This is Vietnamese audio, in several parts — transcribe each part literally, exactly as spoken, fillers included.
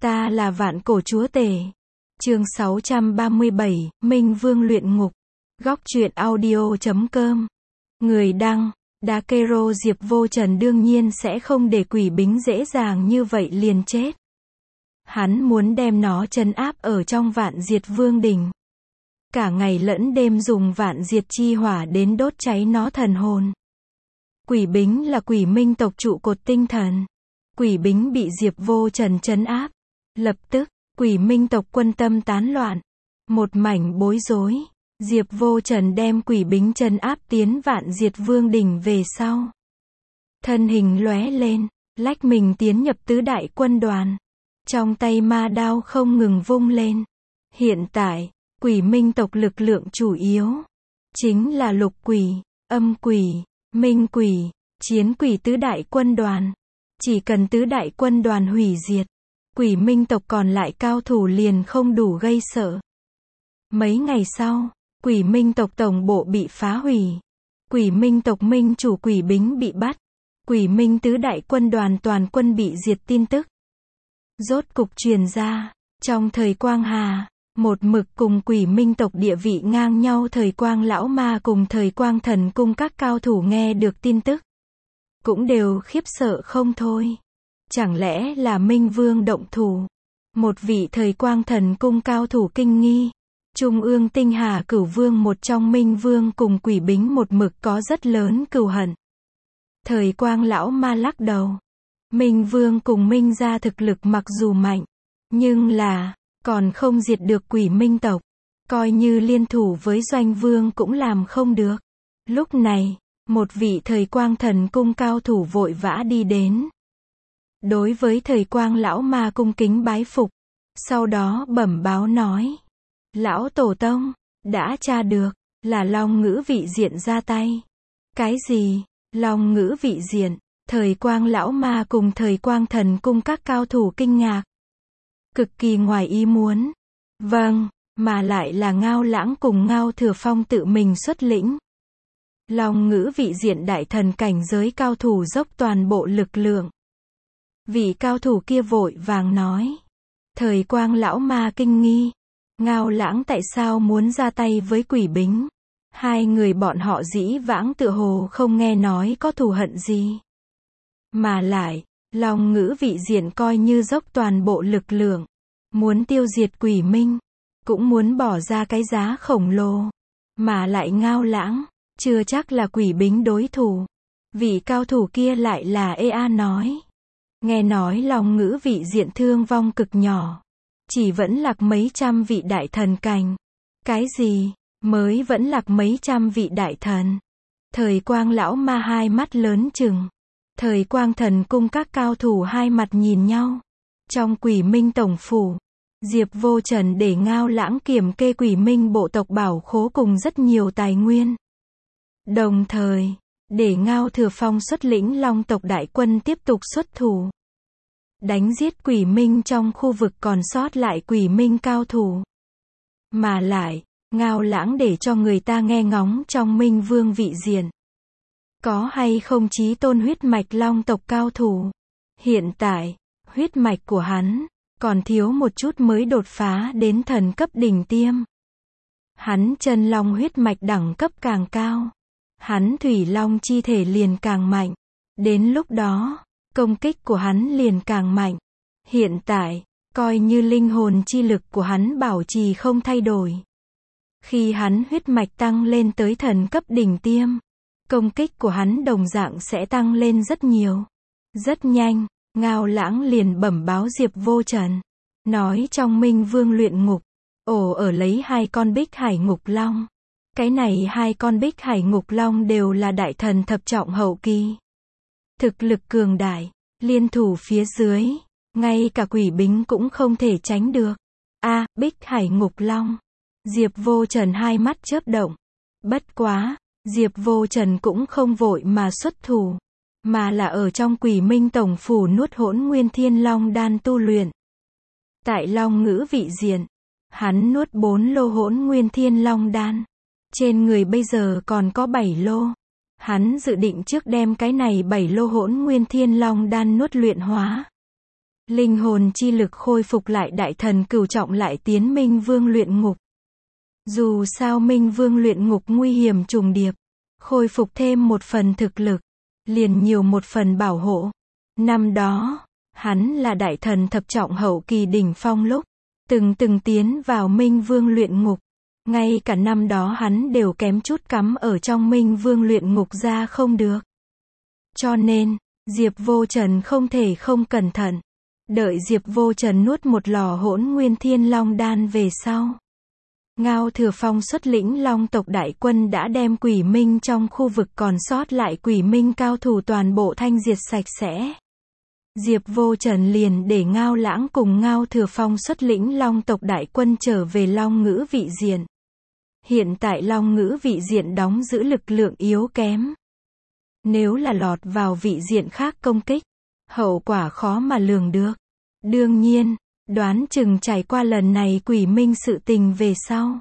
Ta là vạn cổ chúa tể. Chương sáu trăm ba mươi bảy, Minh Vương luyện ngục. Góc truyện audio chấm com. Người đăng, Dakero Diệp Vô Trần đương nhiên sẽ không để quỷ bính dễ dàng như vậy liền chết. Hắn muốn đem nó trấn áp ở trong vạn diệt vương đỉnh. Cả ngày lẫn đêm dùng vạn diệt chi hỏa đến đốt cháy nó thần hồn. Quỷ bính là quỷ minh tộc trụ cột tinh thần. Quỷ bính bị Diệp Vô Trần trấn áp. Lập tức, quỷ minh tộc quân tâm tán loạn. Một mảnh bối rối. Diệp Vô Trần đem quỷ bính trấn áp tiến vạn diệt vương đỉnh về sau. Thân hình lóe lên, lách mình tiến nhập tứ đại quân đoàn. Trong tay ma đao không ngừng vung lên. Hiện tại, quỷ minh tộc lực lượng chủ yếu chính là lục quỷ, âm quỷ, minh quỷ, chiến quỷ tứ đại quân đoàn. Chỉ cần tứ đại quân đoàn hủy diệt, quỷ minh tộc còn lại cao thủ liền không đủ gây sợ. Mấy ngày sau, quỷ minh tộc tổng bộ bị phá hủy. Quỷ minh tộc minh chủ quỷ bính bị bắt. Quỷ minh tứ đại quân đoàn toàn quân bị diệt tin tức. Rốt cục truyền ra, trong thời Quang Hà, một mực cùng quỷ minh tộc địa vị ngang nhau thời Quang Lão Ma cùng thời Quang Thần Cung các cao thủ nghe được tin tức. Cũng đều khiếp sợ không thôi. Chẳng lẽ là Minh Vương động thủ? Một vị thời Quang Thần Cung cao thủ kinh nghi. Trung ương Tinh Hà Cửu Vương một trong Minh Vương cùng quỷ bính một mực có rất lớn cừu hận. Thời Quang Lão Ma lắc đầu. Minh Vương cùng Minh gia thực lực mặc dù mạnh, nhưng là, còn không diệt được quỷ minh tộc. Coi như liên thủ với Doanh Vương cũng làm không được. Lúc này, một vị thời Quang Thần Cung cao thủ vội vã đi đến. Đối với thời Quang Lão Ma cung kính bái phục. Sau đó bẩm báo nói. Lão Tổ Tông, đã tra được, là Long Ngữ vị diện ra tay. Cái gì? Long Ngữ vị diện? Thời Quang Lão Ma cùng thời Quang Thần Cung các cao thủ kinh ngạc. Cực kỳ ngoài ý muốn. Vâng, mà lại là Ngao Lãng cùng Ngao Thừa Phong tự mình xuất lĩnh. Long Ngữ vị diện đại thần cảnh giới cao thủ dốc toàn bộ lực lượng. Vị cao thủ kia vội vàng nói. Thời Quang Lão Ma kinh nghi. Ngao Lãng tại sao muốn ra tay với quỷ bính? Hai người bọn họ dĩ vãng tựa hồ không nghe nói có thù hận gì. Mà lại, Long Ngữ vị diện coi như dốc toàn bộ lực lượng. Muốn tiêu diệt quỷ minh. Cũng muốn bỏ ra cái giá khổng lồ. Mà lại Ngao Lãng, chưa chắc là quỷ bính đối thủ. Vị cao thủ kia lại là ê a nói. Nghe nói Long Ngữ vị diện thương vong cực nhỏ. Chỉ vẫn lạc mấy trăm vị đại thần cảnh. Cái gì? Mới vẫn lạc mấy trăm vị đại thần. Thời Quang Lão Ma hai mắt lớn chừng. Thời Quang Thần Cung các cao thủ hai mặt nhìn nhau. Trong quỷ minh tổng phủ, Diệp Vô Trần để Ngao Lãng kiểm kê quỷ minh bộ tộc bảo khố cùng rất nhiều tài nguyên. Đồng thời, để Ngao Thừa Phong xuất lĩnh Long tộc đại quân tiếp tục xuất thủ. Đánh giết quỷ minh trong khu vực còn sót lại quỷ minh cao thủ. Mà lại, Ngao Lãng để cho người ta nghe ngóng trong Minh Vương vị diện. Có hay không chí tôn huyết mạch Long tộc cao thủ. Hiện tại, huyết mạch của hắn, còn thiếu một chút mới đột phá đến thần cấp đỉnh tiêm. Hắn chân long huyết mạch đẳng cấp càng cao. Hắn thủy long chi thể liền càng mạnh. Đến lúc đó, công kích của hắn liền càng mạnh. Hiện tại, coi như linh hồn chi lực của hắn bảo trì không thay đổi. Khi hắn huyết mạch tăng lên tới thần cấp đỉnh tiêm, công kích của hắn đồng dạng sẽ tăng lên rất nhiều. Rất nhanh, Ngao Lãng liền bẩm báo Diệp Vô Trần. Nói trong Minh Vương luyện ngục, ổ ở lấy hai con bích hải ngục long. Cái này hai con bích hải ngục long đều là đại thần thập trọng hậu kỳ. Thực lực cường đại, liên thủ phía dưới, ngay cả quỷ bính cũng không thể tránh được. A, bích hải ngục long. Diệp Vô Trần hai mắt chớp động. Bất quá, Diệp Vô Trần cũng không vội mà xuất thủ, mà là ở trong quỷ minh tổng phủ nuốt hỗn nguyên thiên long đan tu luyện. Tại Long Ngữ vị diện, hắn nuốt bốn lô hỗn nguyên thiên long đan. Trên người bây giờ còn có bảy lô. Hắn dự định trước đem cái này bảy lô hỗn nguyên thiên long đan nuốt luyện hóa. Linh hồn chi lực khôi phục lại đại thần cửu trọng lại tiến Minh Vương luyện ngục. Dù sao Minh Vương luyện ngục nguy hiểm trùng điệp, khôi phục thêm một phần thực lực, liền nhiều một phần bảo hộ. Năm đó, hắn là đại thần thập trọng hậu kỳ đỉnh phong lúc, từng từng tiến vào Minh Vương luyện ngục. Ngay cả năm đó hắn đều kém chút cắm ở trong Minh Vương luyện ngục ra không được. Cho nên, Diệp Vô Trần không thể không cẩn thận. Đợi Diệp Vô Trần nuốt một lò hỗn nguyên thiên long đan về sau, Ngao Thừa Phong xuất lĩnh long tộc đại quân đã đem quỷ minh trong khu vực còn sót lại quỷ minh cao thủ toàn bộ thanh diệt sạch sẽ. Diệp Vô Trần liền để Ngao Lãng cùng Ngao Thừa Phong xuất lĩnh long tộc đại quân trở về Long Ngữ vị diện. Hiện tại Long Ngữ vị diện đóng giữ lực lượng yếu kém. Nếu là lọt vào vị diện khác công kích, hậu quả khó mà lường được. Đương nhiên, đoán chừng trải qua lần này quỷ minh sự tình về sau,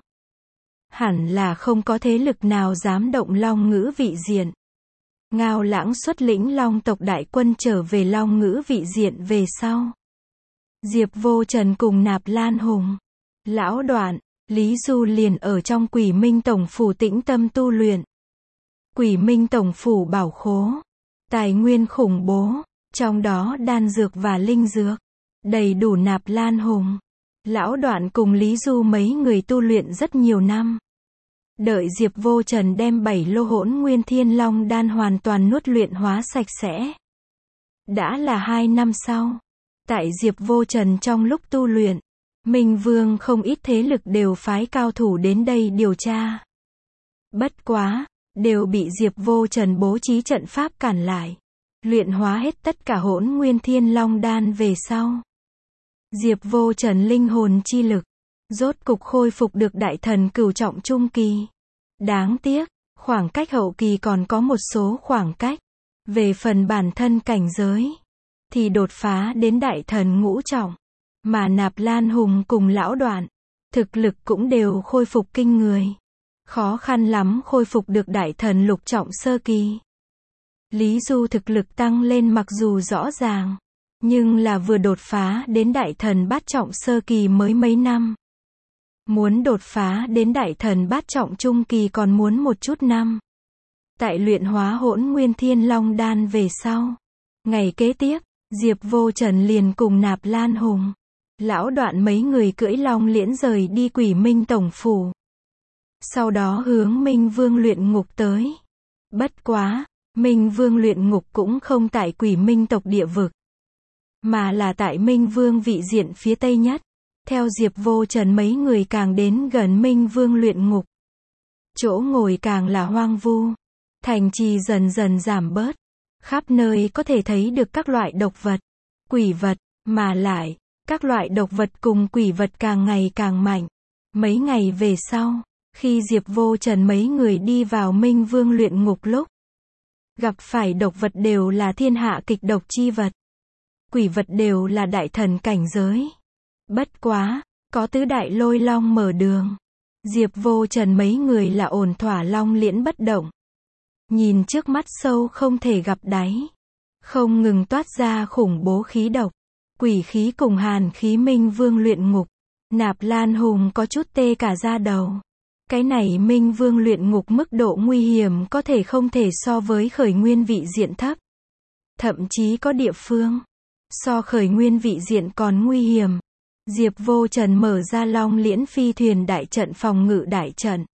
hẳn là không có thế lực nào dám động Long Ngữ vị diện. Ngao Lãng xuất lĩnh long tộc đại quân trở về Long Ngữ vị diện về sau, Diệp Vô Trần cùng Nạp Lan Hùng, Lão Đoạn, Lý Du liền ở trong quỷ minh tổng phủ tĩnh tâm tu luyện. Quỷ minh tổng phủ bảo khố, tài nguyên khủng bố, trong đó đan dược và linh dược, đầy đủ Nạp Lan Hùng, Lão Đoạn cùng Lý Du mấy người tu luyện rất nhiều năm. Đợi Diệp Vô Trần đem bảy lô hỗn nguyên thiên long đan hoàn toàn nuốt luyện hóa sạch sẽ. Đã là hai năm sau, tại Diệp Vô Trần trong lúc tu luyện, Minh Vương không ít thế lực đều phái cao thủ đến đây điều tra. Bất quá, đều bị Diệp Vô Trần bố trí trận pháp cản lại. Luyện hóa hết tất cả hỗn nguyên thiên long đan về sau, Diệp Vô Trần linh hồn chi lực, rốt cục khôi phục được đại thần cửu trọng trung kỳ. Đáng tiếc, khoảng cách hậu kỳ còn có một số khoảng cách. Về phần bản thân cảnh giới, thì đột phá đến đại thần ngũ trọng. Mà Nạp Lan Hùng cùng Lão Đoạn, thực lực cũng đều khôi phục kinh người. Khó khăn lắm khôi phục được đại thần lục trọng sơ kỳ. Lý Du thực lực tăng lên mặc dù rõ ràng, nhưng là vừa đột phá đến đại thần bát trọng sơ kỳ mới mấy năm. Muốn đột phá đến đại thần bát trọng trung kỳ còn muốn một chút năm. Tại luyện hóa hỗn nguyên thiên long đan về sau, ngày kế tiếp, Diệp Vô Trần liền cùng Nạp Lan Hùng, Lão Đoạn mấy người cưỡi long liễn rời đi quỷ minh tổng phủ. Sau đó hướng Minh Vương luyện ngục tới. Bất quá, Minh Vương luyện ngục cũng không tại quỷ minh tộc địa vực, mà là tại Minh Vương vị diện phía tây nhất. Theo Diệp Vô Trần mấy người càng đến gần Minh Vương luyện ngục, chỗ ngồi càng là hoang vu, thành trì dần dần giảm bớt, khắp nơi có thể thấy được các loại độc vật, quỷ vật, mà lại, các loại độc vật cùng quỷ vật càng ngày càng mạnh. Mấy ngày về sau, khi Diệp Vô Trần mấy người đi vào Minh Vương luyện ngục lúc, gặp phải độc vật đều là thiên hạ kịch độc chi vật, quỷ vật đều là đại thần cảnh giới. Bất quá, có tứ đại lôi long mở đường, Diệp Vô Trần mấy người là ổn thỏa long liễn bất động. Nhìn trước mắt sâu không thể gặp đáy, không ngừng toát ra khủng bố khí độc, quỷ khí cùng hàn khí Minh Vương luyện ngục. Nạp Lan Hùng có chút tê cả da đầu. Cái này Minh Vương luyện ngục mức độ nguy hiểm có thể không thể so với khởi nguyên vị diện thấp. Thậm chí có địa phương, so khởi nguyên vị diện còn nguy hiểm. Diệp Vô Trần mở ra long liễn phi thuyền đại trận phòng ngự đại trận,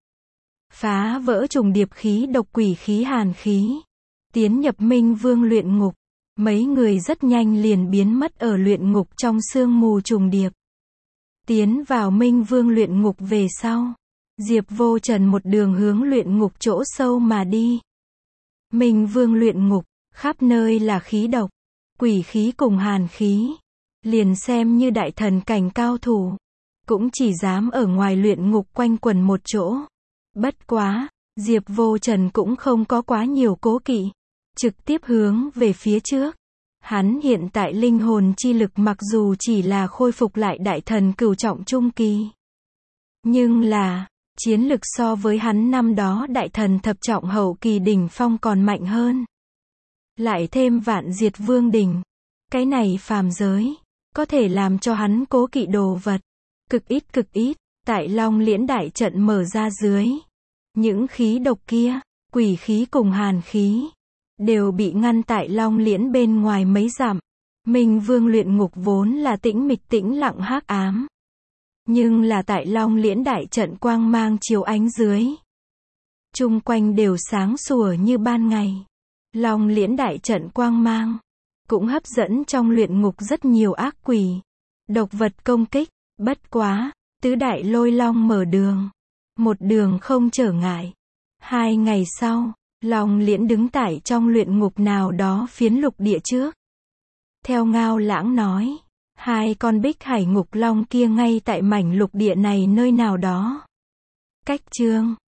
phá vỡ trùng điệp khí độc quỷ khí hàn khí, tiến nhập Minh Vương luyện ngục. Mấy người rất nhanh liền biến mất ở luyện ngục trong sương mù trùng điệp. Tiến vào Minh Vương luyện ngục về sau, Diệp Vô Trần một đường hướng luyện ngục chỗ sâu mà đi. Minh Vương luyện ngục, khắp nơi là khí độc, quỷ khí cùng hàn khí. Liền xem như đại thần cảnh cao thủ, cũng chỉ dám ở ngoài luyện ngục quanh quẩn một chỗ. Bất quá, Diệp Vô Trần cũng không có quá nhiều cố kỵ, trực tiếp hướng về phía trước. Hắn hiện tại linh hồn chi lực mặc dù chỉ là khôi phục lại đại thần cửu trọng trung kỳ, nhưng là, chiến lực so với hắn năm đó đại thần thập trọng hậu kỳ đỉnh phong còn mạnh hơn. Lại thêm vạn diệt vương đỉnh, cái này phàm giới, có thể làm cho hắn cố kỵ đồ vật. Cực ít cực ít, tại Long Liễn đại trận mở ra dưới. Những khí độc kia, quỷ khí cùng hàn khí, đều bị ngăn tại Long Liễn bên ngoài mấy dặm. Minh Vương luyện ngục vốn là tĩnh mịch tĩnh lặng hắc ám. Nhưng là tại Long Liễn đại trận quang mang chiếu ánh dưới. Chung quanh đều sáng sủa như ban ngày. Long Liễn đại trận quang mang cũng hấp dẫn trong luyện ngục rất nhiều ác quỷ, độc vật công kích. Bất quá, tứ đại lôi long mở đường. Một đường không trở ngại. Hai ngày sau, Long Liễn đứng tại trong luyện ngục nào đó phiến lục địa trước. Theo Ngao Lãng nói, hai con bích hải ngục long kia ngay tại mảnh lục địa này nơi nào đó. Cách chương